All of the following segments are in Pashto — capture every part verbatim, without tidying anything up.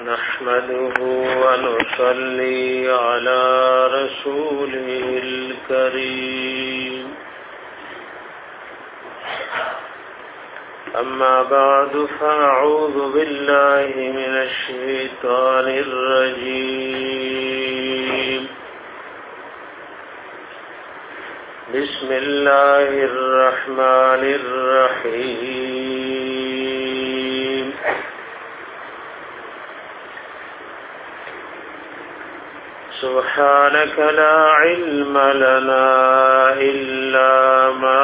نحمده ونصلي على رسوله الكريم أما بعد فأعوذ بالله من الشيطان الرجيم بسم الله الرحمن الرحيم سبحانك لا علم لنا إلا ما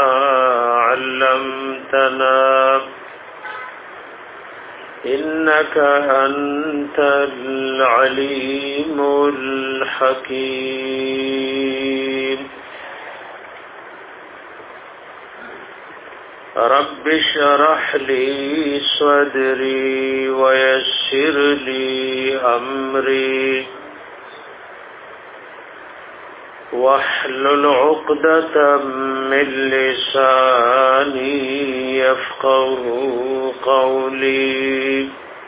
علمتنا إنك أنت العليم الحكيم رب اشرح لي صدري ويسر لي أمري واحلل عقدة من لساني يفقهوا قولي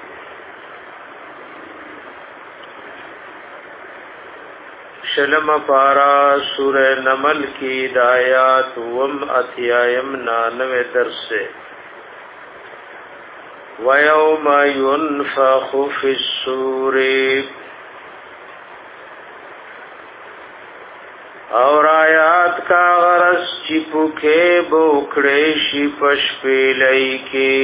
شلم پارا سورہ نمل کی ہدایات وم اتیایم نانوے درس سے وَيَوْمَ يُنْفَخُ فِي الصُّورِ اور آیات کا غرس چپکے بوکڑے شی پشپیلئی کے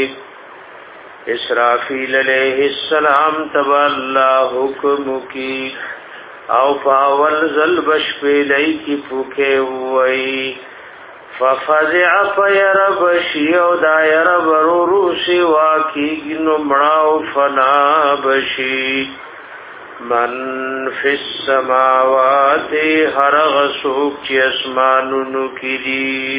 اسرافیل علیہ السلام تب اللہ حکم کی او پاول ذل بشپیلئی کی پوکے ہوئی ففزع پیرب شیو دائرب رورو سوا کی گنو مڑاو فنا بشی من فی السماوات هر غسوک چی اسمانونو کی دی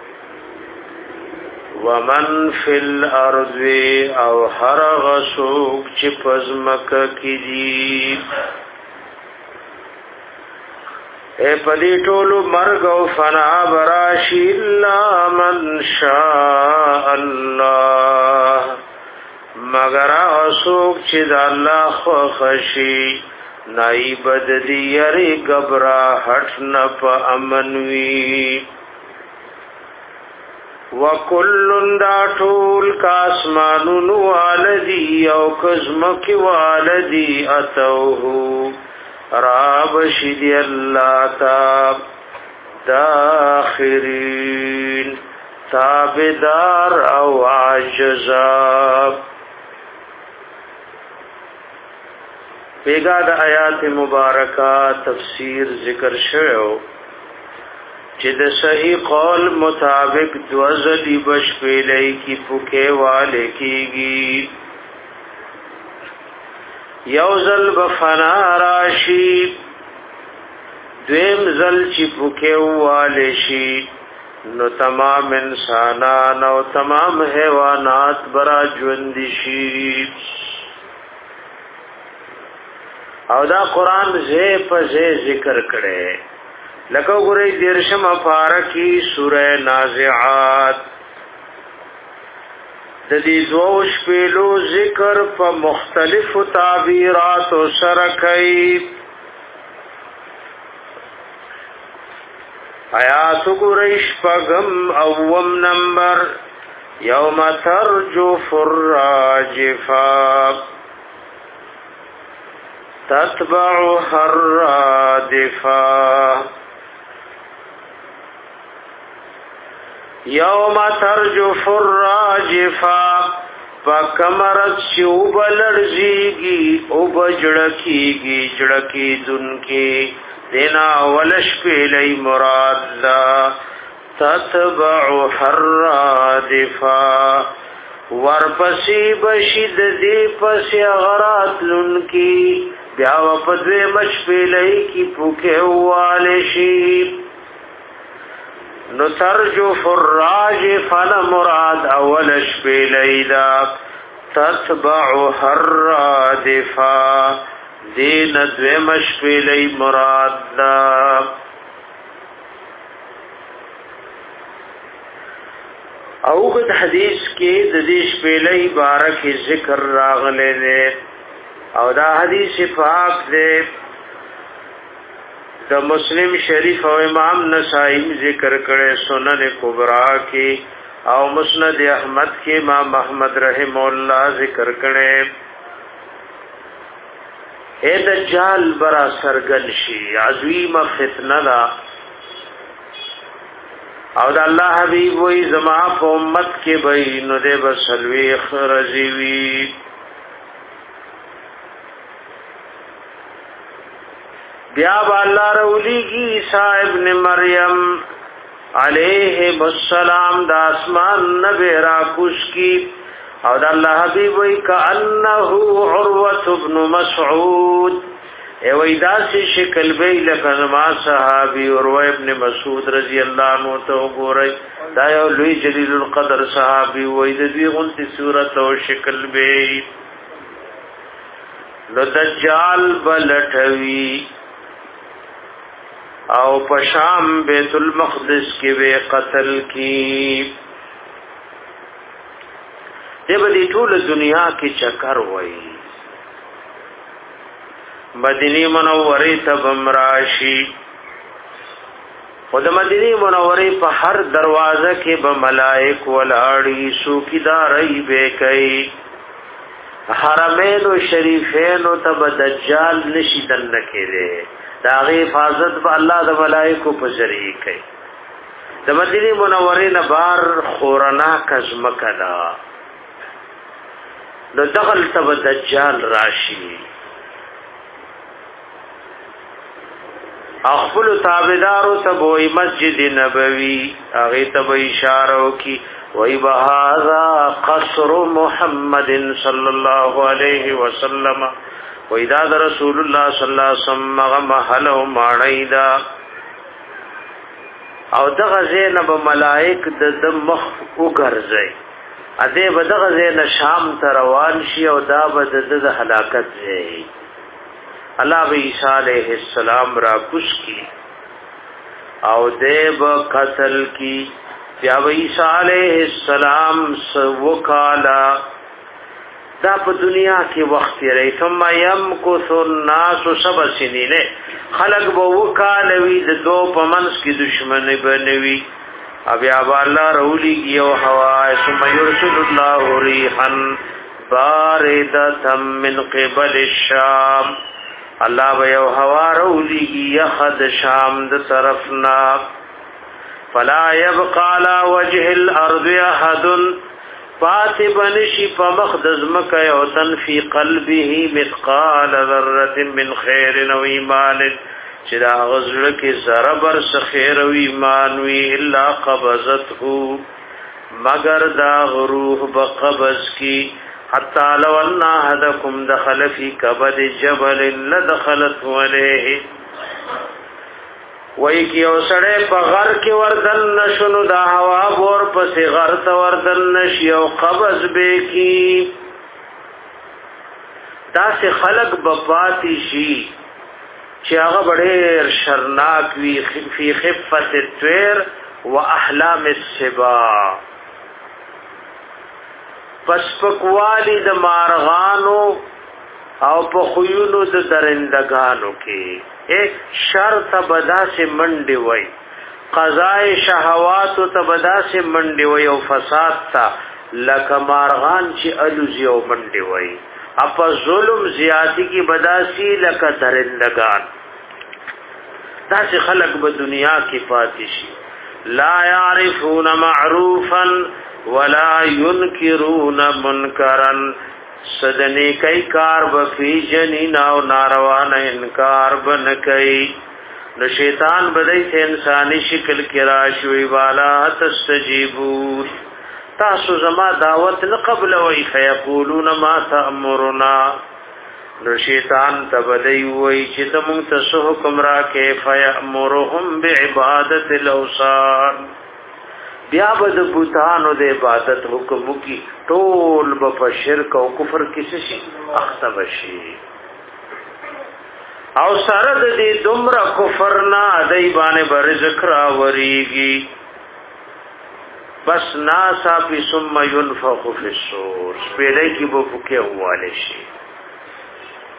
ومن فی الارض او هر غسوک چی پزمک کی دی اے پدی ټولو مرګ او فنا براشی الا من شاء الله مگر اسوک چې د الله خو خشي نایبد دی یری غبرا هټ نه په امن وی وکل دا ټول کاسمانو والدی او کزمک والدی اتوه راب شدی اللہ تاب داخرین تابدار او عجزاب بیگا دا آیات مبارکہ تفسیر ذکر شو چې د صحیح قول مطابق دوزلی بش پیلئی کی پوکے والے کیگی یوزل بفنا راشی دویم زل چی پوکیوالی شی نو تمام انسانان او تمام حیوانات برا جوندی شی او دا قرآن زی پا زی ذکر کرے لکو گرئی دیرشم پارکی سورہ نازعات د دې دوش پیلو ذکر په مختلف تعبیرات سره کوي آیات قریش پغم اوم نمبر یوم ترجف الراجفه تتبعها الرادفه یوم ترجف الراجفه پکمرت شوب لرزیگی او بجڑکیگی جڑکی دن کی دینا ولش پیلی مراد دا تتبعها الرادفه ورپسی بشید دی پسی غرات لن کی بیا وپدوی مش پیلی کی پوکے والے شیب نو ترجف الراجفه مراد اولش بیلیدا تتبعها الرادفه دین دویمش بیلی مراد دا اوغد حدیث کې د دې شپېلې بارک ذکر راغله ده او دا حدیث پاک دے دا مسلم شریف او امام نسائی ذکر کرے سنن کبرا کی او مسند احمد کی امام محمد رحم اللہ ذکر کرے اے دجال برا سرگن شی عظیم فتنہ دا او دا اللہ حبیب وی زما په امت کې بئی نو دے بسلوی خرزیوی بیا با اللہ رولی کی عیسیٰ ابن مریم علیہ السلام دا اسمان نبی راکوش کی او دا اللہ حبیب وی کأنہو عروت ابن مسعود اے وی دا سی شکل بی لکنما صحابی عروہ ابن مسعود رضی اللہ عنہ تو گو رئی دا یو لوی جلیل القدر صحابی وی دا دوی غنتی صورت و شکل بی نو دجال بلٹوی او پشام بیت المقدس کی وی قتل کی دے بدی طول دنیا کی چکر وئی مدینی منوری تبم راشی خود مدینی منوری پا ہر دروازہ کے بملائک ولاڑی سوکیداری بے کئی حرمین و شریفین و تب دجال نشیدن نکے دے داغی حفاظت با اللہ دا ملائکو پا ذریعی کئی دا مدینی منوری نبار خورنا کزمکنا نو دغل تب دجال راشی اخفل تابدارو تبوی مسجد نبوی اغی تب اشارو کی وی بہذا قصر محمد صلی اللہ علیہ وسلم وی داد رسول اللہ صلی اللہ علیہ وسلم محل و معنی دا او دغزین بملائک دمخ اگرزی ادے بدغزین شام تروان شی او دا بدد حلاکت زی اللہ بی عیسیٰ علیہ السلام را کش کی او دیب قتل کی یا بی عیسیٰ علیہ السلام وکالا دا پا دنیا کی وقت رہی ثم یمکث الناس سبع سنین خلق با وکالوی دو پمنس کی دشمن بنوی اب یا با اللہ رولی کی او حوائی ثم یرسل اللہ ریحا باردتا من قبل الشام اللہ بیو ہوا رولی کی یخد شام د طرفنا فلا یبقى على وجه الارض احد فاتب نشی پمخدز مکیوتن فی قلبه مثقال ذرة من خیر و ایمان چدا غزر کی ذربر سخیر و ایمان وی الا قبضته مگر دا غروح بقبض کی حتی لو ان احدکم دخل فی کبد جبل لدخلت علیہ وی کی او سڑے پا غر کی وردن نشنو دا ہوا بور پسی غر تا وردن نشی او قبض بے کی دا سے خلق بپاتی شی چی آغا بڑیر شرناک وی فی خفت التویر و احلام السبا پس پکوالی د مارغانو او په خيونو د درندگانو کې اے شرط بدا سے منډي وای قضاء شهوات ته بدا سے منډي وای او فساد تا لک مارغان چې الوزي او منډي وای اپ ظلم زیاتی کی بداسی لک درندگان دا سے خلق به دنیا کی پاتشي لا يعرفون معروفا ولا ينكرون منكرا صدنی کئی کار بفی جنین او ناروان انکار بن کئی نو شیطان بدئی سے انسانی شکل کراشوی والا تستجیبون تاسو زما دعوت نقبل وی فیقولون ما تأمرنا نو شیطان تبدئی وی چی تمون تسو حکم را کے فیأمرهم بعبادت الاوثان بیا بد بوتانو د عبادت حکم کی ټول په شرک او کفر کې شي اخته بشي او سره د دې دومره کفر نه دای باندې برزخ را وریږي بس ناسا پی ثم ينفخ في الصور سپیلای کی بو پکې واله شي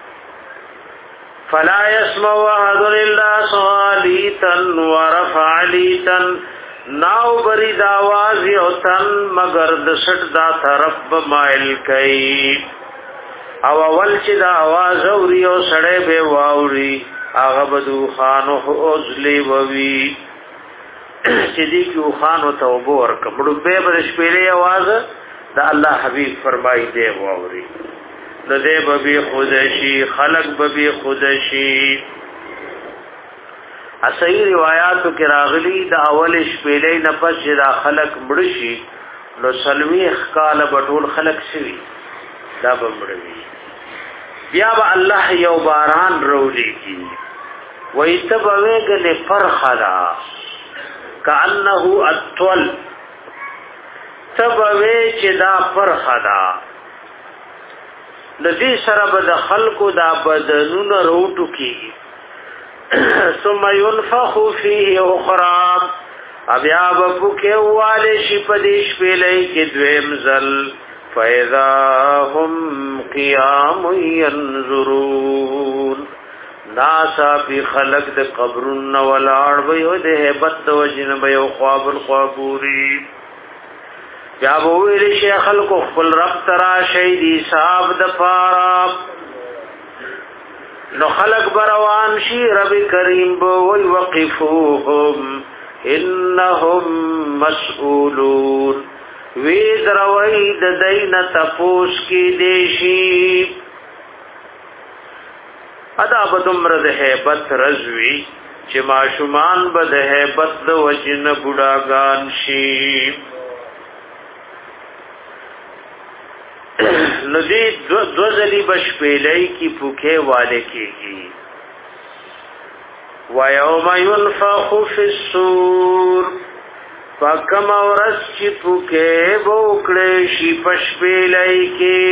فلا يسمع احد الا صالتا ورفع لیتا ناو برید آواز او تن مگر د سټ دا طرف مائل کئ او اول چې دا आवाज اوري او سړې به واوري هغه بدو خانو اوزلی ووي چې دې کیو خانو توبه ورکړو به بر شپېلې आवाज دا الله حبيب فرمایي دی واوري نو دې به خودشي خلق به خودشي اصحیح روایاتو کې راغلي د اول شپېلې نه پس چې دا خلق مړ شي نو سلوي خاله بټول خلق شي دا به مړوي بیا به الله یو باران رولي کی وایتبوګل فرخلا کانه اطول تبوي چې دا فرخلا لذي سره به د خلقو دا بدنونه روټو کی ثم ينفخ فيه اخرى ابیا بپکه واله شي پدیش پیلې کې دویم زل فاذا هم قيام ينظرون ناسا فی خلق د قبرن ولاړ وي د hebat د وجن به او خواب القبوري یا ویل شیخ خلق خپل رب ترا شهیدی صاحب د پارا نو خلق بروان شي رب کریم بو وی وقفوهم انهم مسئولون وی دروی د دین تپوس کی دیشی ادا بدمر د hebat رزوی چې ماشومان به د hebat د وجن بډاګان شي ندی دو ځلی بشپېلې کی پوکه والے کیږي ويوم ينفخ في الصور فكم ورس چې پوکه وکړې شي پشپېلې کی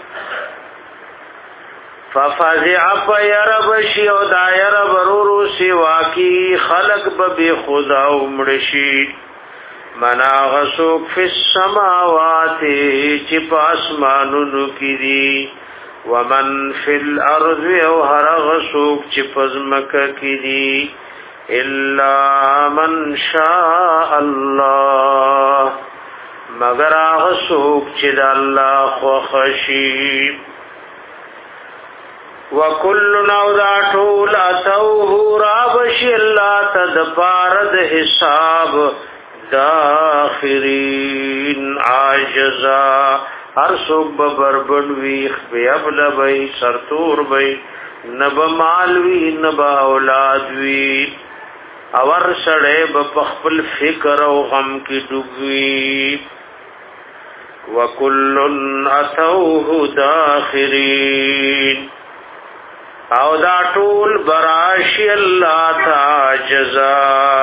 ففزع فيرب شي او دایر برورو سوا کی خلق به خدا عمرشي منا غسوک فی السماوات چی پاسمانونو کی دی ومن فی الارض او هر غسوک چی پزمک کی دی الا من شاء الله مگر غسوک چی دا اللہ خوخشی وکل نودا طول اتوه رابشی اللہ تدبارد حساب داخرین عاجزا هر سوک ببربن ویخ بی ابل بی سرطور بی نب مالوی نب اولاد وی اور سڑے بپخپل فکر و غم کی ڈگوی وکلن اتوه داخرین او دا طول براشی اللہ تاجزا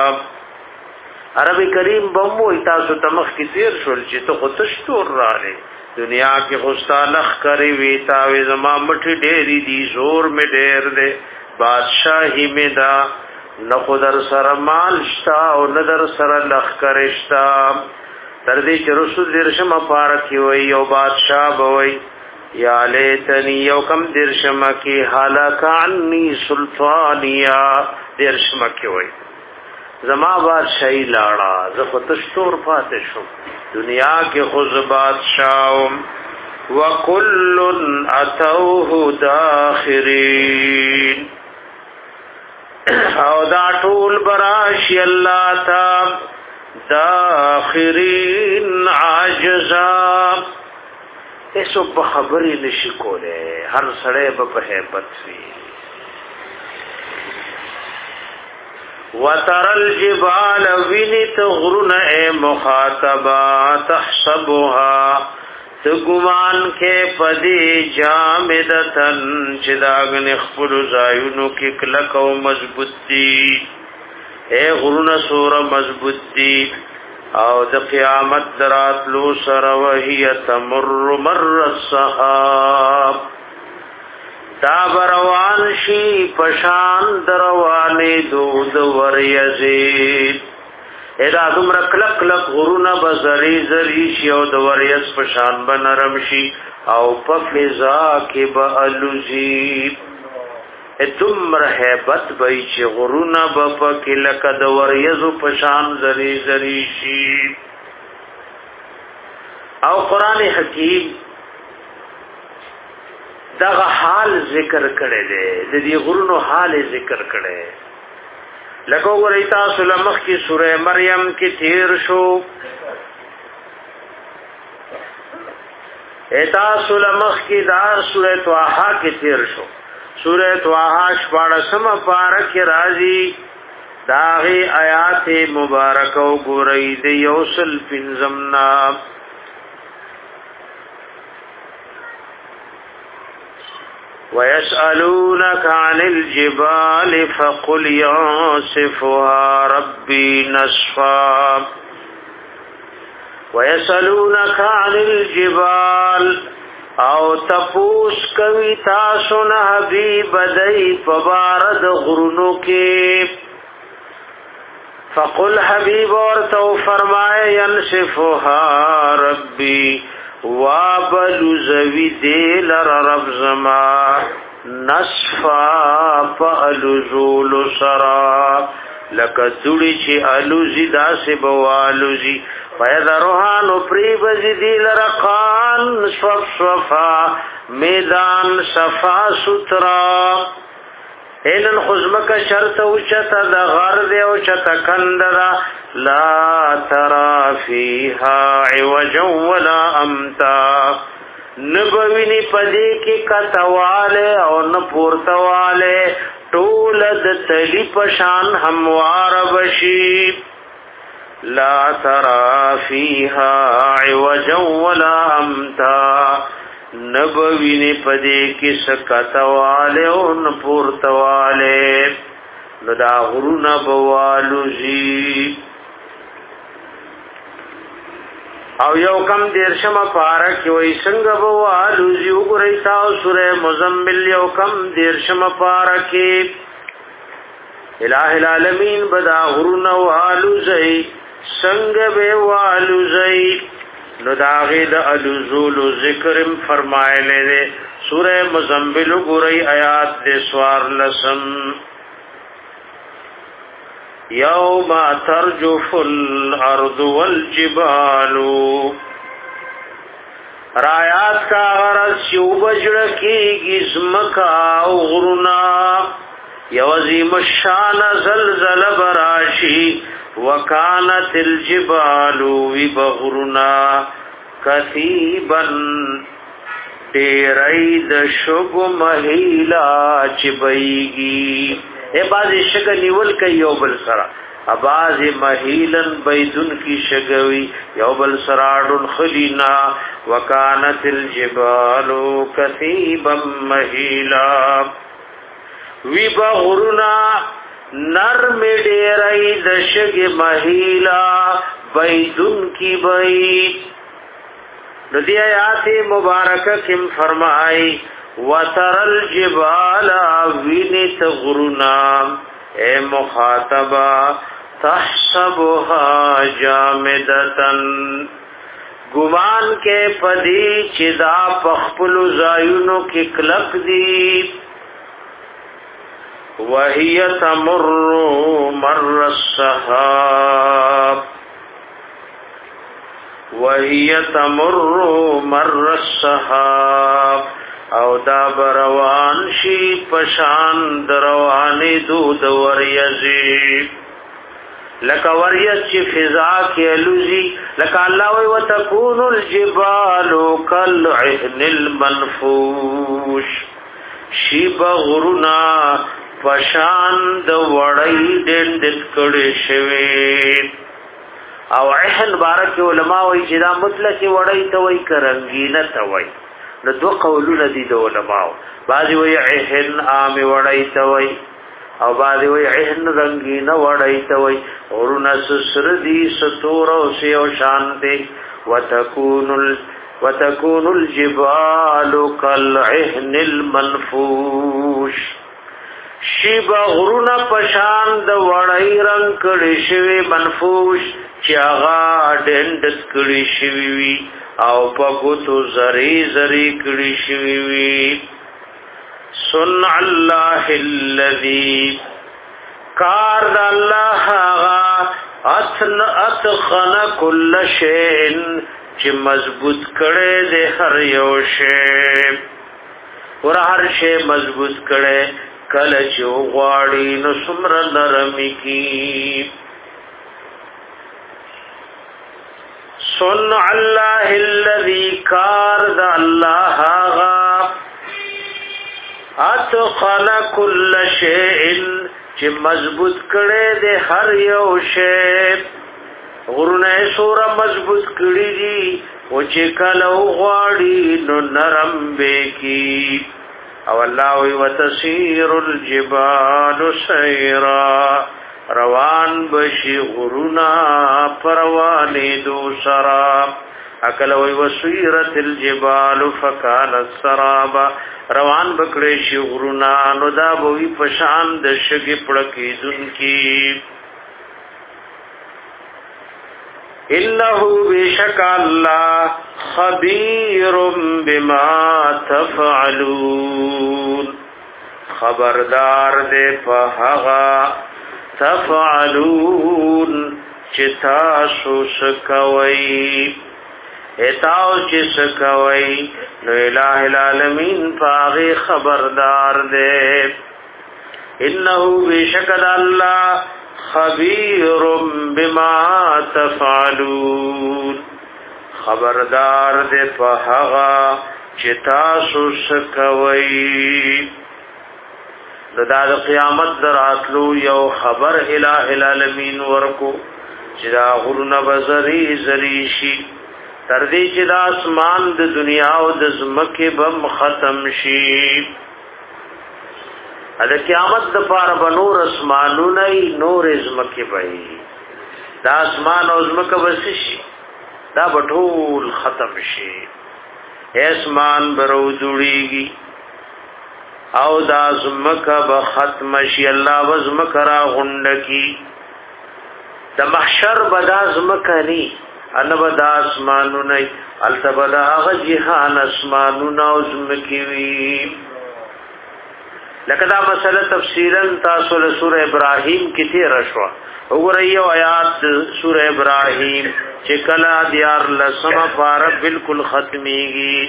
عربی کریم بمو تاسو تمخ کی تیر شول چې ته خودشتور رااله دنیا کې خوستا لخ کری وی تاوی زما مټی ډېری دی زور می ډېر دے بادشاہی می دا نو خدر سره مال شتا او نظر سره لخ کرشتا تر دې چې رسول درشم پارکی وی او بادشاہ بوي یا لیتنی یو کم درشم کی حالک عنی سلطانیا درشم کی وی زما بادشاہی لاړه زه فتشتور پاتې شم دنیا کې خود بادشاہم وکل اتوه داخرین او دا ټول براشی الله تا داخرین عاجزا ایسو په خبرې نشي کوله هر سړی په hebat وي وتر الجبال وینت غرن اے مخاطبا تحسبها تگمان کے پدی جامدتن چداغن اخبر زائنو کی کلک و مضبوط دی اے غرن سور مضبوط دی او د قیامت درات لو سر وحی تمر مر الصحاب دا بروان شی پشان دروانی دود وریزید ایدا دمر کلک کلک غرون بزری زری شی او د وریز پشان بنرم شی او پفزا کی با علوزی دمر هیبت بای چی غرونا بپکی لکد وریزو پشان زری زری شی. او قرآن حکیم دغه حال ذکر کړي دي د دې غرونو حال ذکر کړي لکه وګورئ تاسو لمخ کی سوره مریم کې تیر شو ایتا سلمخ کی دار سورہ طه کې تیر شو سورہ طه شپاړسم پارک راځي داغي آیات مبارکه وګورئ د یوسل پنځمنا وَيَسْأَلُونَكَ عَنِ الْجِبَالِ فَقُلْ يَنسِفُهَا رَبِّي نَسْفًا وَيَسْأَلُونَكَ عَنِ الْجِبَالِ او تپوس کوي تاسو نه حبيب دای پبارد غرونو کې فقل حبيب ورته فرمائے ينسفها ربي وابلو زوی دیل رب زما نصفا فالو زولو سرا لکا دوڑی چی الوزی دا سی بوالوزی فیدروحانو پریبزی دیل رقان صف صفا میدان صفا سترا اینن خزمک شرط اوچتا دا غرد اوچتا کندرا لا ترى فيها عوجا ولا امتا نبوینی پدی کی کتواله او نپورتواله طولد تلی پشان هموار بشی لا ترى فيها عوجا ولا امتا نبوینی پدی کی سکتواله او نپورتواله ندا غرونا بوالوزی او یو کم دیرشم پارک وی سنگ بوالوزی اگرئی تاو سور مزمل یو کم دیرشم پارک الہ العالمین بدا غرونا والوزی سنگ بوالوزی نداغی دا الوزول ذکرم فرمائے لے دے سور مزمل اگرئی آیات دے سوار لسم یوم ترجف الارض والجبال رایات کا غرض یو بجڑکی گزمکا غرنا یوزیم الشان زلزل براشی وکانت الجبال وبغرنا کثیبا دیرید شب مہیلا چبئیگی اے بازی شگ نیول کئی یو بل سرا ابازی مہیلن بیدن کی شگوی یو بل سراڑن خلینا وکانت الجبال کثیبا مہیلا وی بغرنا نرم ڈیرائی دشگ مہیلا بیدن کی بید ندی آیات مبارکہ کم فرمائی وَتَرَ الْجِبَالَ وِنِتْ غُرُنَا اے مخاطبہ تَحْسَبُهَا جَامِدَةً گمان کے پدی چدا پخپل زایونو کی کلک دی وَهِيَ تَمُرُّ مَرَّ السَّحَابِ وَهِيَ تَمُرُّ مَرَّ السَّحَابِ او دا بروان شی پشان دروانی دود وریزی لکا وریز چی فضا کی علوزی لکا اللہ وی وتکون الجبال کالعہن المنفوش شی بغرنا پشان دوڑی دندت کڑی شوید او عہن بارک علماء وی چیدا مطلق وڑی توی کرنگین توی نو دو قولون دی دو علماء بعضی وی عہن آم وڑی توی او بعضی وی عہن رنگین وڑی توی غرون سسر دی ستور و سیو شانتے وتکون ال وتکون الجبال کالعہن المنفوش شیب غرون پشان د وڑی رنگ کڑی شوی منفوش چاغا ڈندت کڑی شوی وی او پا گتو زری زری کڑی شوی وی صنع الله الذي کار د الله غا اتن اتخن كل شيء چې مضبوط کړي د هر یو شی ور هر شی مضبوط کړي کله چې غواړي نو څومره نرمي کی صنع الله الذي کار د الله غا اتقن كل شيء چې مضبوط کړي د هر یو شی غرونه سوره مضبوط کړي دي او چې کله غواړي نو نرم به کی او الله وی وتسير الجبال سيرا روان بشي غرونا پروانه دو سرا اکل وی وسيرت الجبال فكانت سرابا روان بکړې شي غرونا نو دا بوي پشان د شګي پړکی دونکي انه بشک الله خبير بما تفعلون خبردار دې په هغه تفعلون چې تاسو سکوي اتاو چې سکوي نو الہ العالمین پاغي خبردار دې انه بشک الله خبير بما تفعلون خبردار دې په هغه چې تاسو سکوي د د قیامت دراتلو یو خبر الہ العالمین ورکو چې دا غرونه بزری زری شي تر دې چې د اسمان د دنیا او د زمکه بم ختم شي د قیامت د پاره به نور اسمانونه نور زمکه وي دا اسمان او زمکه بس شي دا بټول ختم شي اسمان برو جوړيږي او دا زمکه به ختم شي الله وزمکه را غونډکی د محشر بدا زمکه ني ان بدا اسمانونه التبدا هغه جهان اسمانونه او زمکه وي لکه دا مسله تفصیلا تاسو له سوره ابراهيم کې تیر شو وګورئ یو آیات سوره ابراهيم چې کلا دیار لسما پار بالکل ختميږي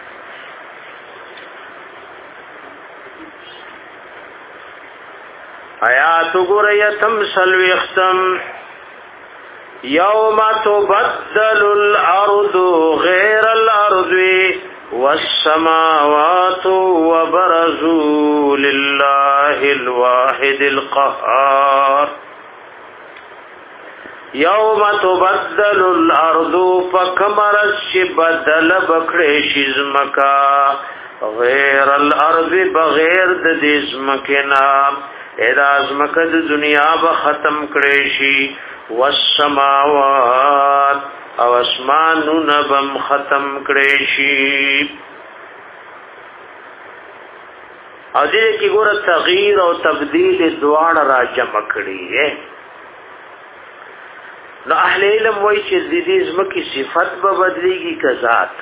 آیات وګورئ تمثل وختم یوم تبدل الارض غیر الارض والسماوات وبرزوا لله الواحد القهار یوم تبدل الارض فکمر بدل بکړې شزمکا غیر الارض بغیر د دې زمکنا اذا زمکه د دنیا به ختم کړې شي والسماوات او اسمانونه بم ختم کړي شي او دې کې ګوره تغییر او تبديل دواړه را جمع کړي نو اهل علم وایي چې د دې زمکه صفت به بدليږي که ذات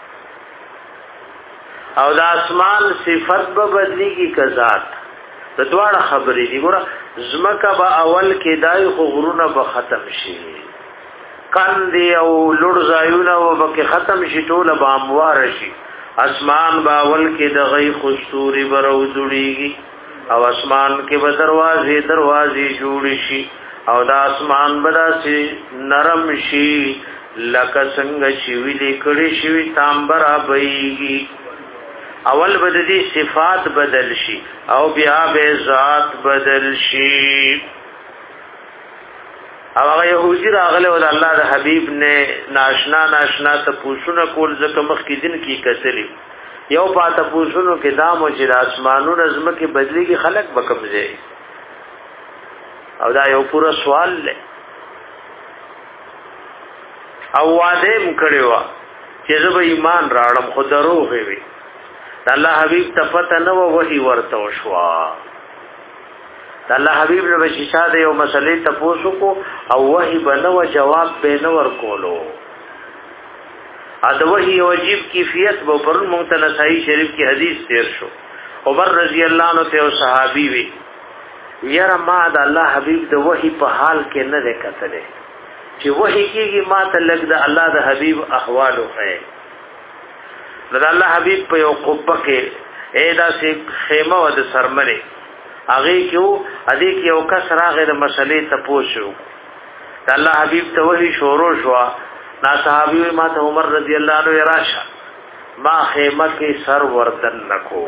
او د اسمان صفت به بدليږي که ذات د دواړه خبرې دي ګوره زمکه به اول کې دای خو غرونه به ختم شي کاندي او لړ زایونه وبکه ختم شي ټوله باموار شي اسمان باول کې د غي خستوري برو جوړيږي او اسمان کې به دروازې دروازې جوړ شي او د اسمان بداسي نرم شي لکه څنګه چې ویلې کړي شي تامبرا بيږي اول بددي صفات بدل شي او بیا به ذات بدل شي او هغه يهودي راغله ول الله د حبيب نه ناشنا ناشنا ته پوښونه کول ځکه مخ کې دین کې کتلی یو پاته پوښونو کې دامو چې د اسمانو نظم کې بدليږي خلق بکم ځای او دا یو پورا سوال لې او واده مکړیوا چې زه به ایمان راړم خو دروغ وي الله حبيب تفته نو وحي ورته وشوا الله حبيب نو بشیشا د یو مسلې تاسو کو او وحي بنو جواب به نو ور کولو ا د وحي واجب کیفیت به پرون مونږ ته نسائی شریف کی حدیث تیر شو عمر رضی الله عنه ته صحابي وي یاره ما د الله حبيب د وحي په حال کې نه ده کتلې چې وحي کېږي ما ته لګ د الله د حبيب احوال وخه د الله حبيب په یو قبه کې اېدا سي خیمه و د سرمنه هغه کېو ادي کې یو کس راغی د مسلې ته پوښو د الله حبيب ته وحي شروع شو نا صحابي ما ته عمر رضی الله عنه راشه ما خیمه کې سر وردن نکو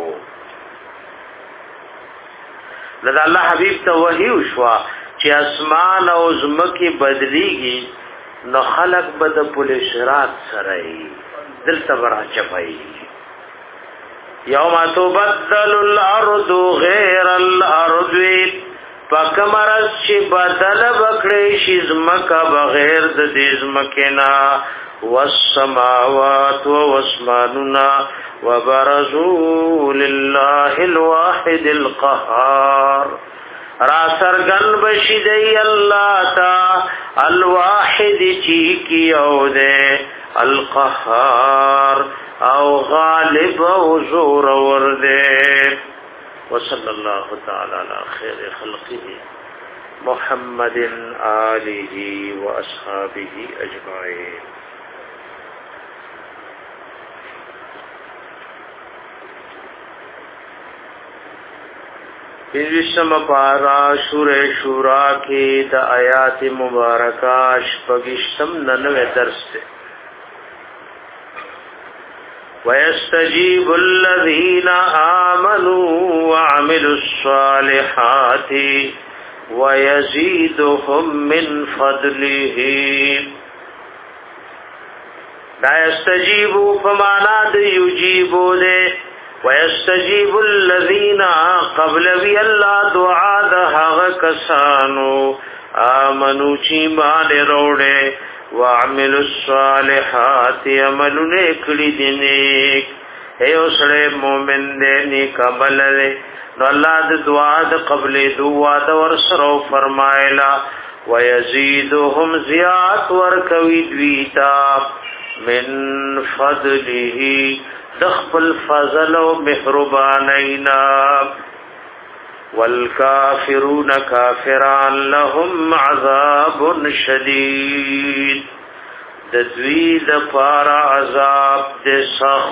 د الله حبيب ته وحي وشو چې اسمان او زمکه بدليږي نو خلق بد پولیس رات سره دل تبرا چپای یوم تبدل الارض غیر الارض پکمرز چې بدل بکړي شي زمکه بغیر د دې زمکنا والسماوات واسماننا وبرزوا لله الواحد القهار را سرگن بشدی اللہ تا الواحد چیکی او دے القهار او غالب او زور ورده وصلی اللہ تعالی علی خیر خلقه محمد آلہ و اصحابہ اجمعین. پنځم پارا سورہ شورا کې د آیات مبارکه شپږشتم ننوے درس ده. وَيَسْتَجِيبُ الَّذِينَ آمَنُوا وَعَمِلُوا الصَّالِحَاتِ وَيَزِيدُهُم مِّن فَضْلِهِ. دا يستجيبوا فمانا د يجيبوا ده وَيَسْتَجِيبُ الَّذِينَ قَبْلَ وِي اللَّهُ دُعَا دَهَغَ كَسَانُو آمَنُوا چِيمان روڑے وَعَمِلُوا الصَّالِحَاتِ عملُن اکڑی دینیک اے اسڑے مومن دے نیک عمل دے نو اللہ دا دعا دا قبل دعا دا ورسرو فرمائلا وَيَزِيدُهُمْ زِيَات وَرْكَوِي دْوِيتا مِن فَضْلِهِ دخل فضل و محربانینا والکافرون کافران لهم عذاب شدید ددوید پار عذاب دسخ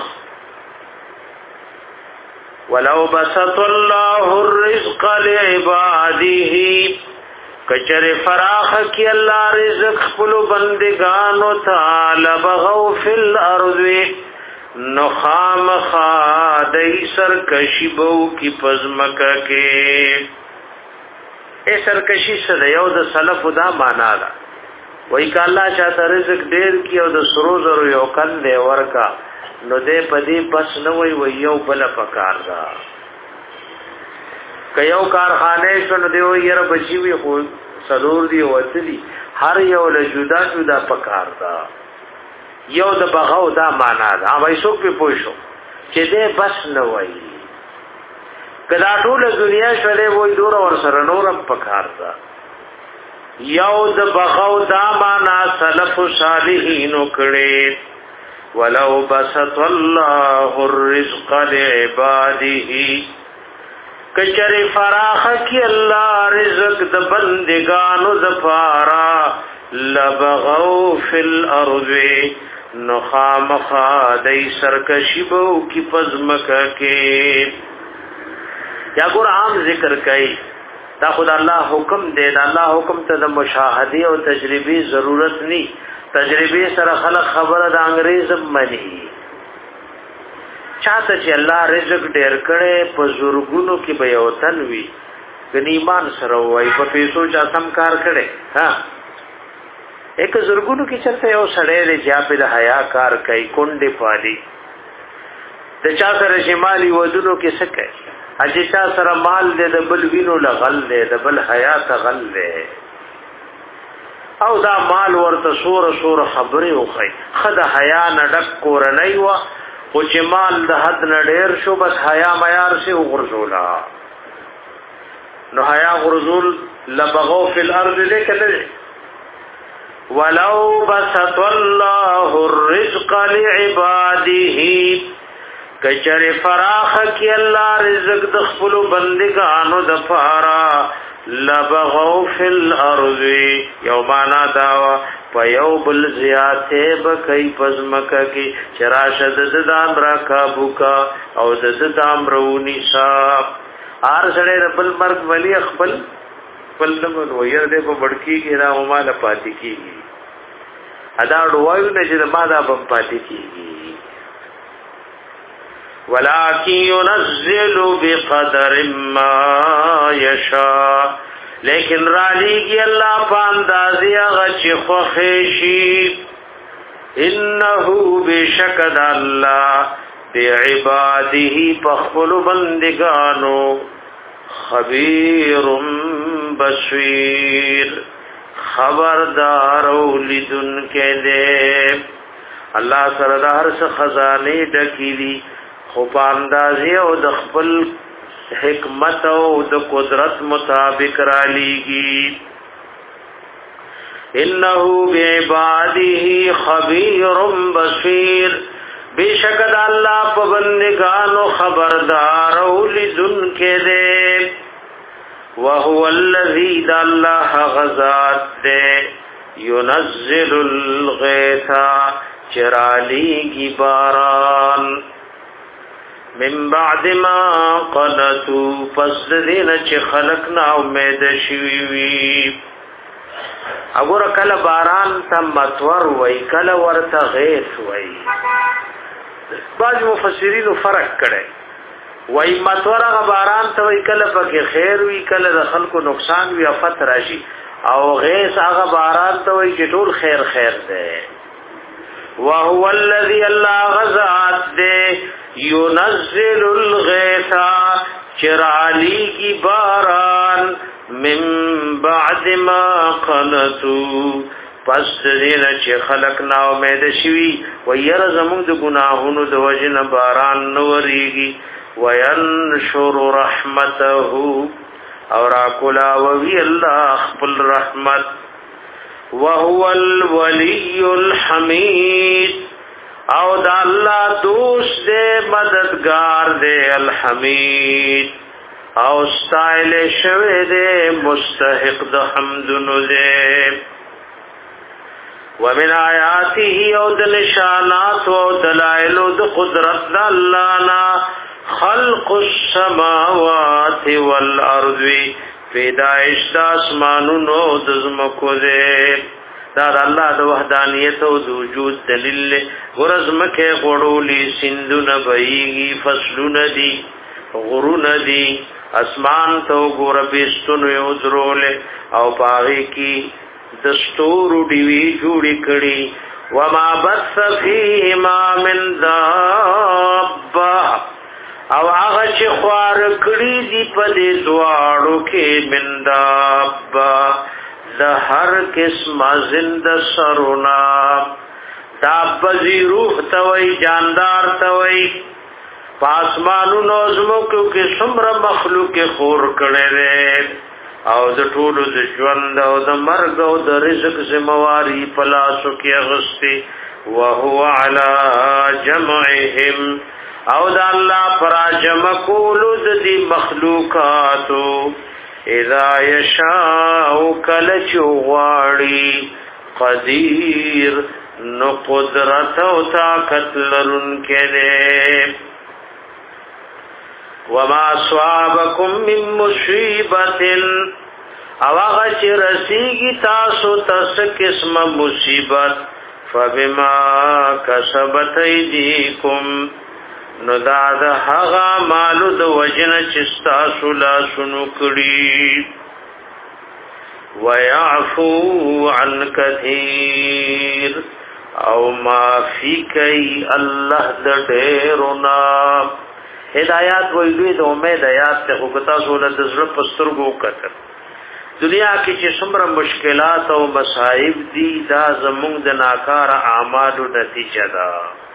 ولو بسط الله الرزق لعباده کچر فراخ کی اللہ رزق پلو بندگانو تعالی بغو فی الارض نخام خادی سرکشی بو کی پزمکا کے اے سرکشی صدیو دا سلف دا مانا دا وی که اللہ چاہتا رزق دیر کی او دا سروزر یو کن دے ورکا نو دے پدی بس نوی وی یو بلا پکار دا که یو کارخانے شو نو دے وی یر بچیوی خود سلور دی وطلی ہر یو لجودا جودا پکار دا یو د بغاو دا معنا دا وای څوک په پوښو چې دې بس نه وای کدا ټول دنیا شولې وای دور اور سره نورم پکار دا یو د بغاو دا معنا سلف صالحین کړي ولو بسط الله الرزق لعباده کچری فراخ کی الله رزق د بندگانو د پارا لبغوا فی الارض نخام خادی سرکشی بو کی پزمکا کے یا ګور عام ذکر کئی دا خدا اللہ حکم دے دا اللہ حکم تا دا مشاہدی و تجربی ضرورت نی تجربی سر خلق خبر دا انگریز منی چاہتا چی اللہ رزق دیر کڑے پا زرگونو کی بیوتن وی گنیمان سروائی پا پیسو چاہتم کار کڑے ہاں ایک زرگونو کی چلتے یو سڑے لے جاپی دا حیا کار کئی کنڈی پالی دا چا سر شمالی ودونو کی سکے اجی چا سر مال دے دا بل وینو لغل دے دا بل حیا تغل دے او دا مال ورته سور سور خبرې وخی خد حیا نډک کورنۍ وا او چې مال د حد نډیر شو بس حیا معیار سے وغرزولا نو حیا غرزول لبغوا فی الارض لیکن ولو بسط الله الرزق لعباده کچره فراخ کی الله رزق د خپل بندگانو د پارا لبغوا فی الارض یومانا داوا پیو بل زیاته بکای پزمکه کی چراشد ددام را کابو کا او ددام رونی صاحب ار سره ربل مرګ ولی خپل خپل نمن وير دې په بڑکی کې را مال پاتې کیږي ادا ډوایو نه چې ما دا په پاتې کیږي ولکن ينزل بقدر ما يشاء لیکن رالیږي الله په اندازې هغه چې خوښي انه بشکد الله بعباده پخپل بندگانو خبیر بصیر خبردار اولیدن کې دې الله سره د هر څه خزانه ډکېلي خو په اندازې او د خپل حکمت او د قدرت مطابق را لیږي انه بعباده خبیر بصیر بیشک الله په بندگانو خبردار او لذن کې دې وهو الذی الله غزاد دې ينزل الغیث چرالیږي باران من بعد ما قنطوا فسدین چې خلقنا امید شوی وی اگر کله باران ته مطور وای کله ورته غیث وای بعض مفسرین فرق کړي وای مطور هغه باران ته وای کله پکې خیر وی کله د خلکو نقصان وی افت راشي او غیث هغه باران ته وای چې ټول خیر خیر ده وهو الذي الله غزاد ده ينزل الغيث چرالی کی باران من بعد ما قنطوا پس دین چې خلق نا امید شوی و ير زمون د گناهونو د وجن باران نوریږي وینشر رحمته اور اکلا وی الله خپل رحمت وهو الولي الحمید او دا الله دوست دے مددگار دے الحمید او استایل شوه دے مستحق د حمدن دے ومن آیاته او د نشانات او دلائل د قدرت د الله نا خلق السماوات والارض پیدائش د اسمانونو د زمکو دے دا الله د وحدانیت او د وجود دلیل ورز مکه غړولی سندونه بهيږي فصلونه دي غرونه دي اسمان ته ګور بيستونو یو درول او پاغي کی دستور دیوی جوړی کړي وما بث فيهما من دابه او هغه چې خوار کړي دي په دې دواړو کې من دابه د هر قسم زند سرونا دابزی روح توي جاندار توي پاسمانو نوزمو کې څومره مخلوق خور کړي او د ټولو د ژوند او د مرګ او د رزق ذمہواری پلاسو کې اغستی وهو على جمعهم او د الله پر جمع کولو د دې مخلوقاتو اذا یشاء کل چوغاڑی قدیر نو قدرت و طاقت لرن کے دے وما صوابکم من مصیبت او اغچ رسیگی تاسو تس قسم مصیبت فبما کسبت ایدیکم نو دا دا هغه مالو د وجنه چستا سولا شنو کړي ويعفو عن كثير او معافي کوي الله د ډېرونه هدايات وې دوی د امید آیات ته وګتا سول د زړه پسترګو کتل دنیا کې چې څومره مشکلات او مصائب دي دا زموږ د ناکار اعمالو نتیجه ده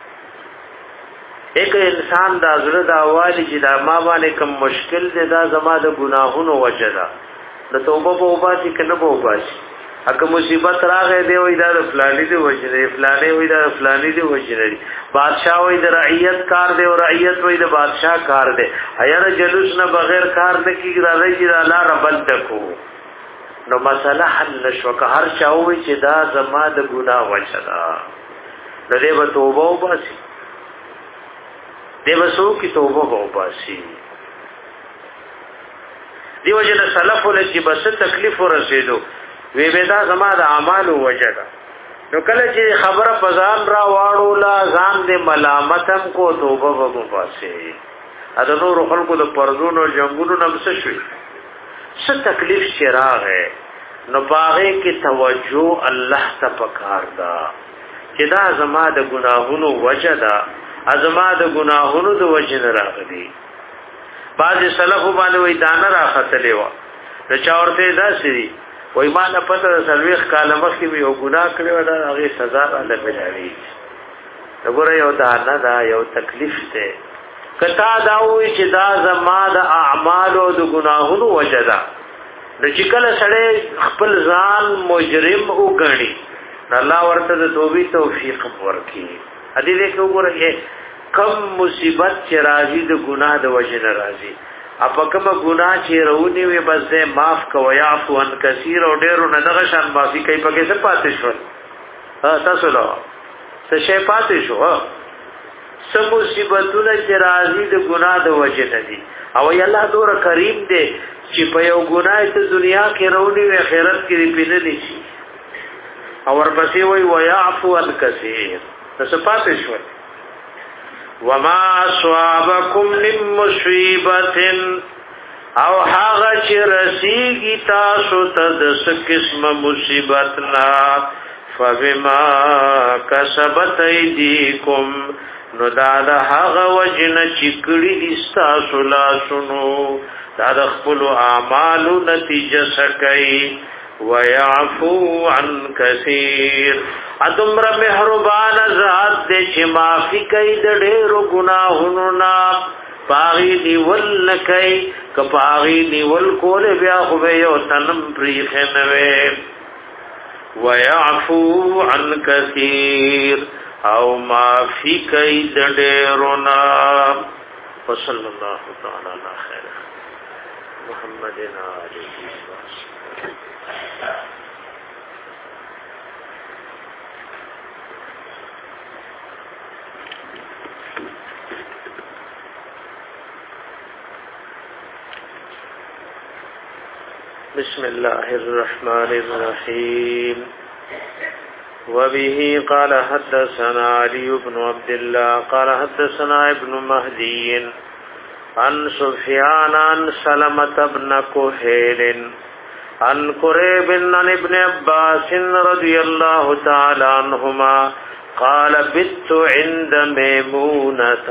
ایک انسان دا زړه دا والی چې دا ما باندې کوم مشکل دی دا زما د ګناهونو وجه ده د توبه په وباسي کنه په وباسي اګه مصیبت راغې دی وای دا فلانی دی وجنه فلانی وای دا فلانی دی وجنه بادشاہ وای د رعیت کار دی او رعیت وای د بادشاہ کار دی ایره جلوس نه بغیر کار نه کیږي راځي چې الله رب تکو نو مسله حل شو که هر چا وای چې دا زما د ګناه وجدا د دې به توبه وباسي دې وسو کی توبه وباسي دیو جن سلف ول چې بس تکلیف ورسېدو وی به دا زما د اعمال وجدا نو کله چې خبره پزان را واړو لا ځان دې ملامتم کو توبه وباسي اته نور خلکو د پردونو جنگونو نمس شوي څه تکلیف شراغ ہے نو باغه کې توجه الله ته پکار دا چې دا زما د ګناهونو وجدا ازما د ګناهونو د وجنه راغلي بعض سلف باندې وې دانه راختلې و نو چا ورته دا سړي وای ما نه پته سلويخ کاله مخکې یو ګناه کړو دا هغه سزا الله ملایي وګوره یو دانه دا یو تکلیف ده کتا دا وې چې دا زما د اعمال او د ګناهونو وجدا د چې کله سړی خپل ځان مجرم وګڼي الله ورته د توبې توفیق ورکړي ا دې دې وګوره کم مصیبت چې راځي د ګناه د وجه نه راځي اپا کوم ګناه چې رونی وي بس دې معاف کوو یعفو عن کثیر او ډېرو نه دغه شان معافي کوي پکې څه پاتې شو ها تاسو له څه شي پاتې شو سم مصیبتونه چې راځي د ګناه د وجه نه دي او ی الله دور کریم دی چې په یو ګناه ته دنیا کې رونی وي آخرت کې پیدا نشي او ورپسې وي ويعفو عن کثیر څه پاتې شو وما اصابكم من مصيبه او هغه چې رسیږي تاسو ته د قسم مصیبت نا فبما کسبت ایدیکم نو دا د هغه وجنه چې کړي دي تاسو لا شنو دا د خپل اعمالو نتیجه سکي ويعفو عن كثير ادمر مهربان ذات دې چې معافي کوي د ډېرو ګناهونو نه پاغي نیول نکي ک پاغي نیول کول بیا خو به یو تنم پریخ نه وي ويعفو عن كثير او معافي کوي د ډېرو نه صلی الله تعالی علی خیر محمد علیه بسم الله الرحمن الرحيم وبه قال حدثنا علي بن عبد الله قال حدثنا ابن مهدي عن سفيان عن سلمة بن كهيل عن قريب عن ابن عباس رضي الله تعالى عنهما قال بت عند ميمونة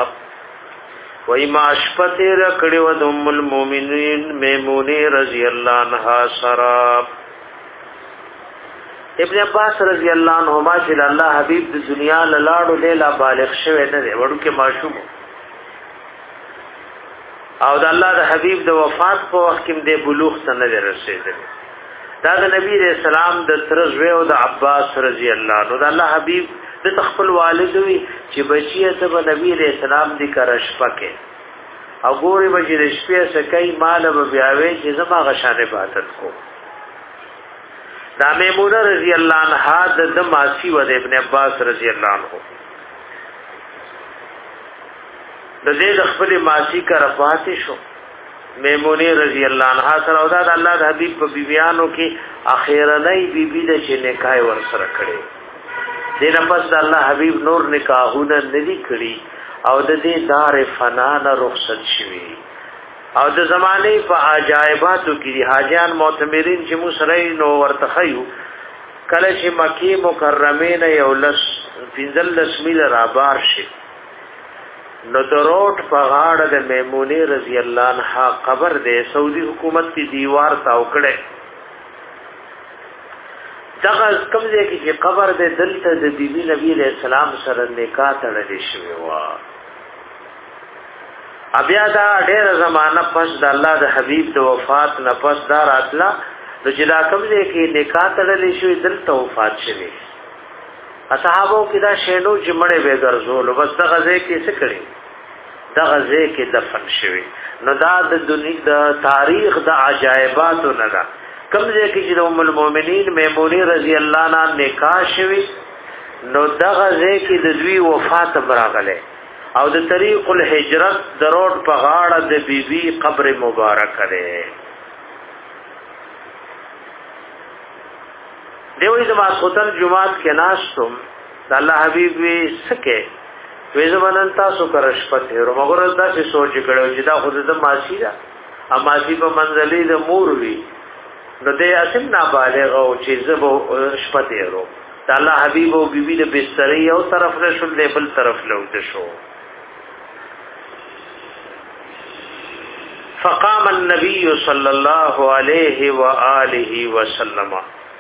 وإما اشپت رکڑی و ام المؤمنین میمونی رضی اللہ عنہ سراب ابن عباس رضی اللہ عنہما چې الله حبیب د دنیا لاړو لیلا بالغ شوه نه دی وړو کې معشوم او د الله د حبیب د وفات په وخت کې د بلوغ ته نه رسیدل دا د نبی رسول الله د ترزوی او د عباس رضی الله عنه د الله حبیب د خپل والد وی چې بچی ته په نبی رسول الله د کرش پکې او ګوري بچی د شپې سکای مال به بیاوي چې زما غشانه عبادت کو دا میمونه رضی الله عنها د ماسی و د ابن عباس رضی الله عنه د دې د خپل ماسی کا رفعات شو میمونه رضی الله عنها سره او د الله د حبیب په بیبیانو کې اخیرنۍ بیبی د چې نکاح ور سره کړي دین پس د الله حبیب نور نکاحونه ندی کړي او د دې دار فنا نه رخصت شوي او د زمانه په عجایباتو کې حاجیان معتمرین چې مسرای نو ورتخیو کله چې مکی مکرمه نه یو لس پنځل لس میل را بار شي نو دروټ په غاړه د میمونه رضی الله عنها قبر دی سعودي حکومت کی دیوار تاو کړي دغه کوم ځای کې چې قبر دې دلته د بیبي نبی له سلام سره نکاح تړلې شوی و بیا دا ډېر زمانہ پس د الله د حبیب د وفات نه پس دا راتلا نو چې دا کوم ځای کې نکاح تړلې شوې دلته وفات شوی اصحابو کې دا شینو چې مړې به ګرځول بس د غزې کې څه کړی د غزې کې دفن شوی نو دا د دنیا د تاریخ د عجایباتو نه ده کوم ځای کې چې ام المؤمنین میمونې رضی الله عنها نکاح شوی نو د غزې کې د دوی وفات براغله او د طریق الهجرت د روډ په غاړه د بیبي قبر مبارک ده دیوې زما خدای جمعات کې ناشتم د الله حبيب وي سکه وې زمانن تاسو کرشپت هرو مګر دا څه سوچ کړو چې دا خود د ماشي دا اماشي په منځلې د مور وی نو دې اسم نابالغ او چې زبو شپت هرو د الله حبيب او بیبي د بستر یو طرف له شل بل طرف له د شو فقام النبي صلى الله عليه واله وسلم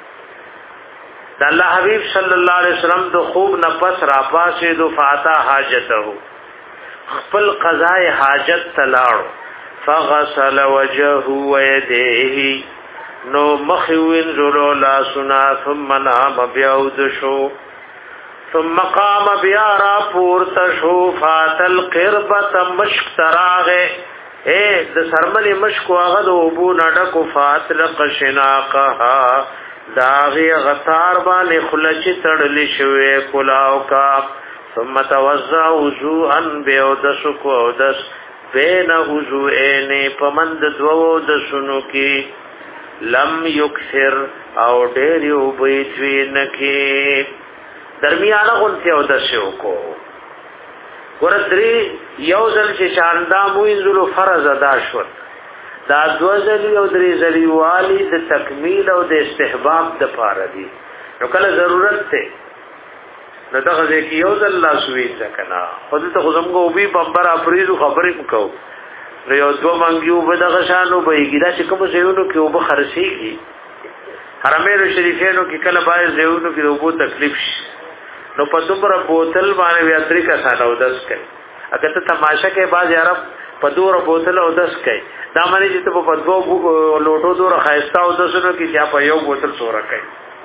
د الله حبيب صلی الله علیه وسلم د خوب نه پس را پاسې د فاتا حاجته خپل قضاء حاجت تلاړو فغسل وجهه ويديه نو مخوین زلو لا سنا ثم نام بیاود شو ثم قام بیا را پورت شو فاتل قربت مشک تراغه اے د سرمنی مشک واغد ابو نډکو فاتل قشناقها داغی غطار بانی خلچ تڑلی شوی کلاو کا ثم توزع وضوءا بیودسو کو اودس بین وضوئین پمند دو اودسونو کی لم یکثر او ډیریو بیتوی نکی درمیانه غنتی اودسو کو گردری یوزل چه چاندامو انزلو فرض ادا شد دا دوزلی او دری زلی والی د تکمیل او د استحباب د پاره دي نو کله ضرورت ته نو دغه ځکه یو ځل الله سوي ځکنا خود ته زمغه او بي بمبر افریدو خبرې وکاو ریو دو منګیو به دغه شانو به ګیدا چې کوم ځایونو کې وب خرسيږي حرمین شریفینو کې کله باید ځایونو کې وبو تکلیف شي نو په دومره بوتل باندې بیا طریقه ساده او دس کوي اګه ته تماشا کې باز عرب په دوره بوتل او دس کوي دا معنی چې ته په دوه لوټو دوره خایستا او دسونو کې چې په یو بوتل سوره کوي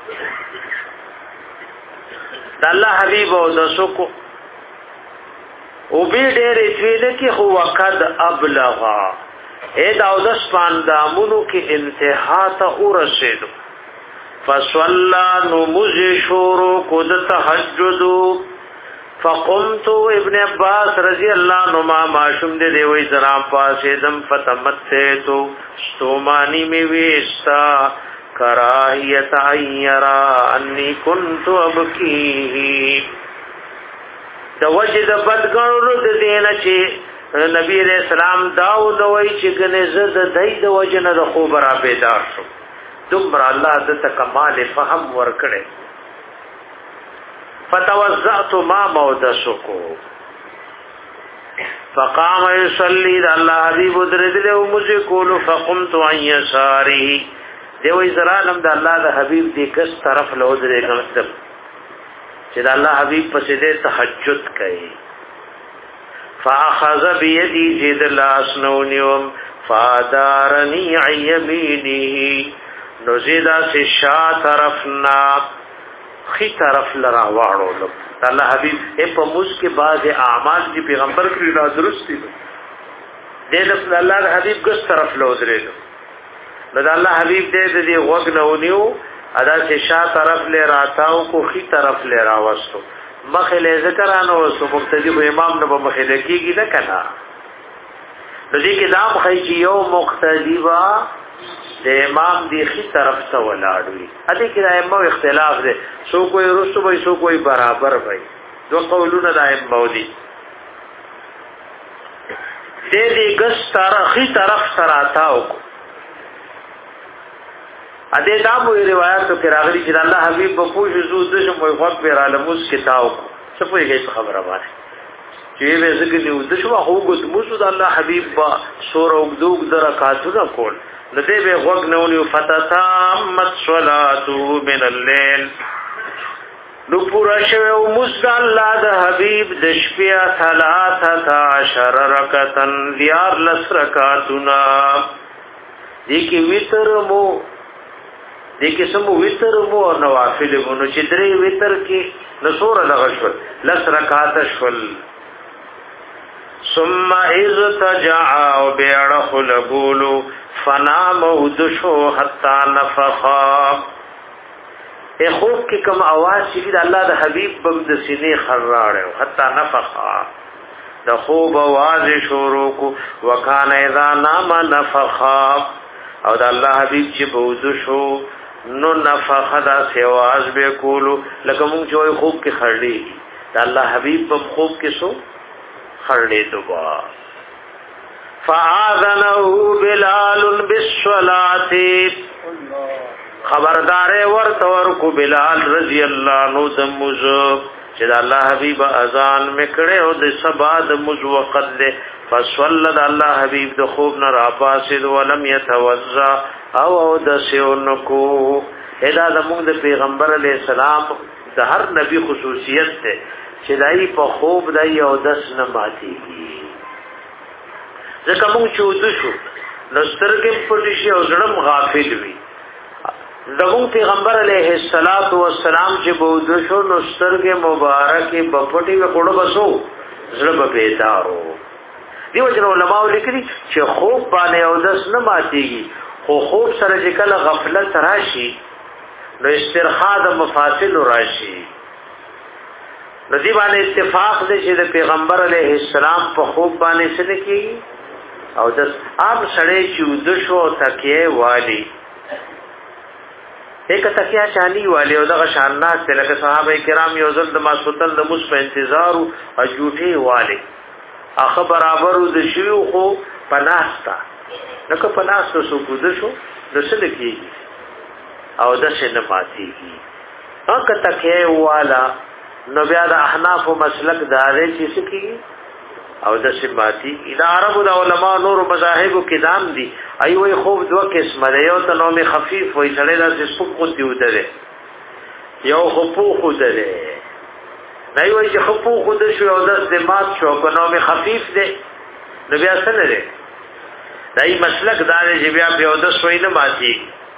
د الله حبيب او دسو کو او به ډېرې چويله کې هو وقد ابلغا اې دا او دس پاندامونو کې انتها ته ورسېدو فصلى نموز شورو کو د تهجد فقمت ابن عباس رضی اللہ عنہما معشوم دے دے وی زرام پاسے دم فتمتیتو ستومانی میں ویستا کراہیت ایرا انی کنتو ابکیہی دا وجد بدگنو دا دینا چی نبی علیہ السلام داو دوئی چی گنے زد دائی دا وجن دا خوبرا بیدار شو دمر اللہ دا کمال فهم ورکڑے فتوزعت ما مودسکو فقام يصلي الله حبيب درد له مجھے کولو فقمت عن يساره دیوی زرالم د الله د حبيب دی کس طرف له درې غمتم چې د الله حبيب پسې د تهجد کوي فاخذ بيدي جد لاسنونيوم فادارني يمينه نزيدا سے شا طرفنا خی طرف لرا واړو الله حبيب په موږ کې بعض اعمال چې پیغمبر کړی دا درست دي د الله حبيب ګس طرف له درېلو د الله حبيب دې دې وګ نه ونیو ادا چې شا طرف له راتاو کو خی طرف له راوستو مخه له ذکرانو سو مقتدی امام نه مخه لکېږي نه کنا د دې کې دا مخه چې یو مقتدی وا د امام دی خي طرف ته ولاړوي ا دې کې دایمو اختلاف دی سو کوئی رسو وي سو کوئی برابر وي دو قولونه دایم مودي دې دې ګس تاریخي طرف تراتاو ا دې دا مو روایتو کې راغلي چې الله حبيب په پوښ زو د شمو وخت پر عالموس کتاب څه په هیڅ خبره باندې چې به ذکر دی د شو هو ګد موسود الله حبيب با سور او دوغ درکاتونه کول لدې به وګ نهونی فتتامت صلاتو من الليل نو پورا شوه او مسد الله د حبيب د شپه ثلاثه عشر رکعتن دیار لس رکعتنا دې کې وتر مو دې کې سم وتر مو او نوافل مو نو چې درې وتر کې نصور لغشل لس رکعات شول ثم اذ تجع وبيعه لغولو فنام ودشو حتا نفخا اے خوب کی کم آواز چې د الله د حبیب بم د سینې خراړو حتا نفخا د خوب आवाज شروع کو وکانه اذا نام نفخا او د الله حبیب چې بودو شو نو نفخا دا سیواز به کولو لکه مونږ چې خوب کې خړلې د الله حبیب په خوب کې سو خړلې دوبا فآذنه بلال بالصلاة خبردار ورته ورکو بلال رضی الله عنه د مزو چې د الله حبیب اذان میکړه او د سبا د مزو وقت له فصلى الله حبیب د خوب نه را پاسید ولم يتوضا او او د سيونکو ادا زموږ د پیغمبر علی السلام د هر نبی خصوصیت ته چې دای په خوب دای او دس نه ماتيږي ځکه موږ چود شو نو سترګې پټې شي او زړم غافل وي دغه پیغمبر علیه الصلاۃ والسلام چې بود شو نو سترګې مبارکې بپټي وکړو بسو زړه بیدارو دیو جن علماء لیکلي چې خوب باندې او دس نه ماتيږي خو خوب سره چې کله غفلت راشي نو استرخاء د مفاصل راشي ندی باندې اتفاق دي چې د پیغمبر علیه السلام په خوب باندې څه کیږي او دس عام سړی چې ودشو تکیه والی ایک تکیا چالی والی او دغه شانات ته لکه صحابه کرام یو ځل د ماسوتل د مس په انتظار او جوټي والی اخه برابر د شیو خو پناستا نکه پناستو سو کو د شو رسل کیږي او د شنه پاتېږي هغه تکیا والا نو بیا د احناف مسلک دارې چې سکی او د سماتی اذا عربو د علماء نور مذاهب کې دام دي ایوې خوب دوه قسمه ده یو ته نوم خفیف وای سړی د سپک کو دی ودره یو خپو خو ده نه یو چې خپو خو ده شو او د دماغ شو په نوم خفیف ده نو بیا څه لري دای مسلک دار چې بیا په د سوینه ماتي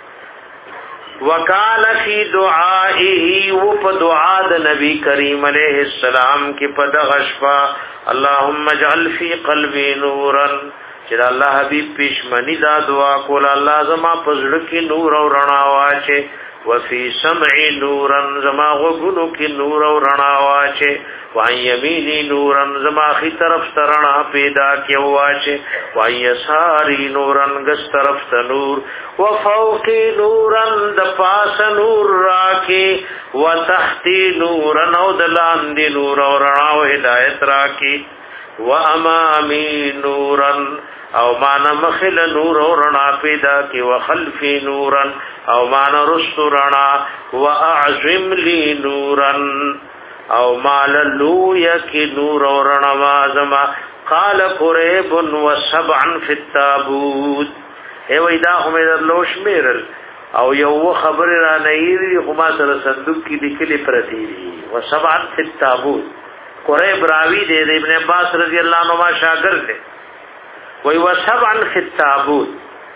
وکاله فی دعائه و په دعا د نبی کریم علیه السلام کې په دغشفا اللهم اجعل فی قلبی نورا چې الله حبیب پښمنی دا دعا کول الله زما پزړه کې نور او رڼا واچي وفي سمعي نورا زما غوګونو کې نور او رڼا واچي وان يميني نورا زما خي طرف ترڼا پیدا کې واچي وان يساري نورا غس طرف ته نور وفوقي نورا د پاس نور راکي وتحتي نورا او د لاندې نور او رڼا او هدايت راکي وامامي نورا او معنا مخل نور او رڼا پیدا کی وخلفی نورا او معنا رست رڼا واعظم لی نورا او مال لو یکی نور او رڼا وازما قال قریب وسبعا فی التابوت ای وېدا هم در لوش میرل او یو خبر را نه هما سره صندوق کې لیکلي پرتی دي وسبعا فی التابوت قریب راوی دے ابن عباس رضی اللہ عنہ شاگرد دے وی وسبعا فی التابوت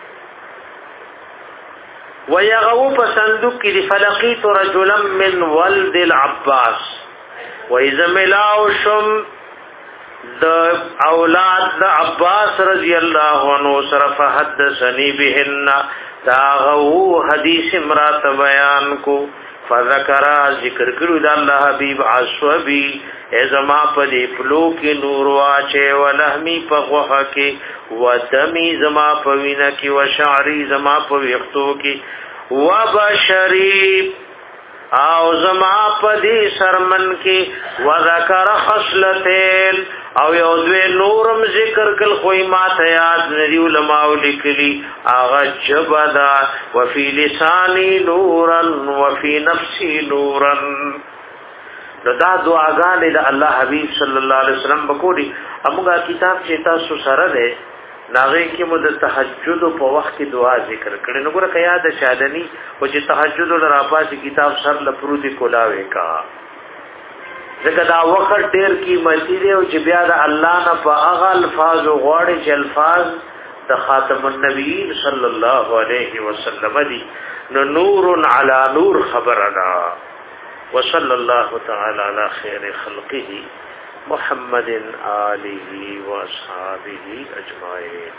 ویغو پسندک کی فلقیت رجلا من ولد العباس ویز ملاو شم د اولاد د عباس رضی اللہ عنہ صرف حدثنی بهن داغو حدیث امرات بیان کو فذکر ذکر کړو د الله حبیب عصبی ازما پدی پلو کی نور واچه ولهمی په غوخه کې ودمی زما پوینه کې وشعری زما په وختو کې وبشری او زما پدی سرمن کې وذکر خصلتین او یو دوی نورم ذکر کل خوی ما تیاد ندی علماء لکلی آغا جبدا وفی لسانی نورا وفی نفسی نورا دا دعاګانې د الله حبیب صلی الله علیه وسلم بکوړي امغه کتاب چې تاسو سره ده ناغه کې مو د تهجد په وخت کې دعا ذکر کړي نو ګره کیا د شادنی او چې تهجد لراپاس کتاب سر لپروتي کولاوي کا ځکه دا وخت ډیر قیمتي دی او چې بیا د الله نه په هغه الفاظ غوړي چې الفاظ د خاتم النبیین صلی الله علیه وسلم دی نو نور علی نور خبرنا وصلی الله تعالی علی خیر خلقه محمد آله واصحابه اجمعین.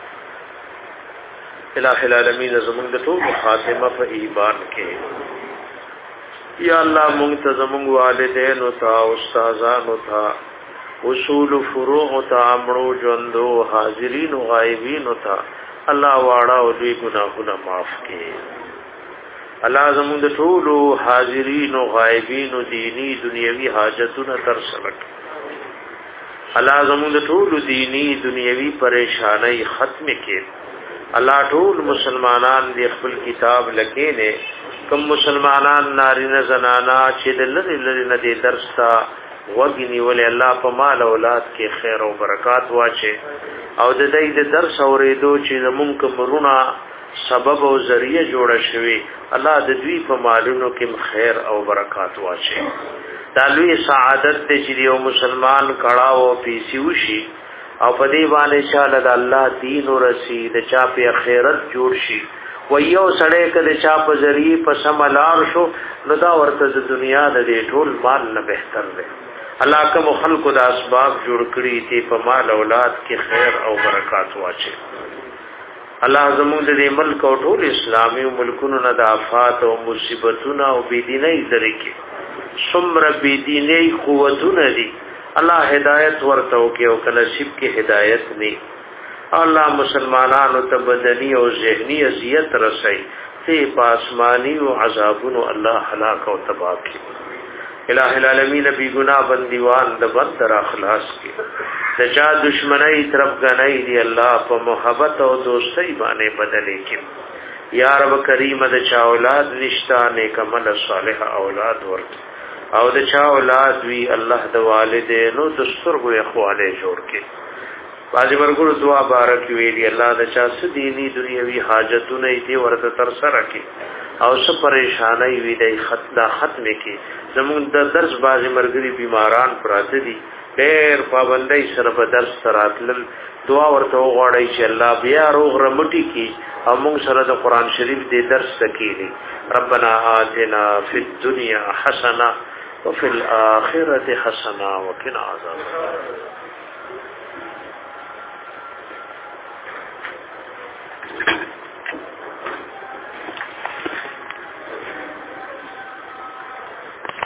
الہ العالمین زمونږ د ټول خاتمه په ایمان کې یا الله مونږ ته زمونږ والدین او تا استادان او تا اصول فروع او تا امرو ژوندو حاضرین او غایبین او تا الله واړه او دوی ګناهونه معاف کړي. الله زمونږ د ټول حاضرین او غایبین او دینی دنیوي حاجتونه تر سره کړي. الله زمونږ د ټول دینی دنیوي پریشانای ختم کړي. الله ټول مسلمانان دی خپل کتاب لکې نه کوم مسلمانان نارینه زنانا چې د لری لری نه دی درس تا وګنی ولې الله په مال اولاد کې خیر او برکات واچي او د دې د درس اورېدو چې زمونږ کومرونه سبب او ذریعہ جوړه شوی الله د دوی په مالونو کې خیر او برکات واچي. دا لوی سعادت ته چې یو مسلمان کړه او پیسي وشي او په دې باندې چاله د الله دین او رسید چا په آخرت جوړ شي و یو سړی کده چا په ذریعہ په سملار شو نو دا ورته د دنیا د ټول مال نه بهتر دی. الله کوم خلق د اسباب جوړ کړي ته په مال اولاد کې خیر او برکات واچي. الله زموږ د ملک او ټول اسلامي ملکونو نه د آفات او مصیبتونو او بيدینۍ ذریعہ څومره بيدینۍ قوتونه دي الله هدایت ورته او کې او کله شپ کې هدایت نه الله مسلمانانو ته بدني او ذهني اذیت رسي ته پاسماني او عذابونو الله هلاک او تباہ کړي. الہ العالمین بی گناہ بندیوان د بد را خلاص کړي. د چا دشمنی طرف غنۍ دی الله په محبت او دوستۍ باندې بدلې کړي. یا رب کریم د چا اولاد نشتا نیک عمل صالح اولاد ورکړي او د چا اولاد وی الله د والدینو د سترګو اخواله جوړ کړي. باجی ورګو دعا بارک ویلی الله د چا سديني دنیوي حاجتونه دې ورته تر سره کړي او څه پریشانای وی د ختم ختم کړي. زمون د درس باجی مرګري بیماران پراته دي ډېر پابندۍ سره په درس تراتل دعا ورته وغواړي چې الله بیا روغ رمټي کړي او موږ سره د قران شریف دې درس تکېلي. ربنا آتنا فی الدنيا حسنه وفي الآخرة حسنة وقنا عذاب النار.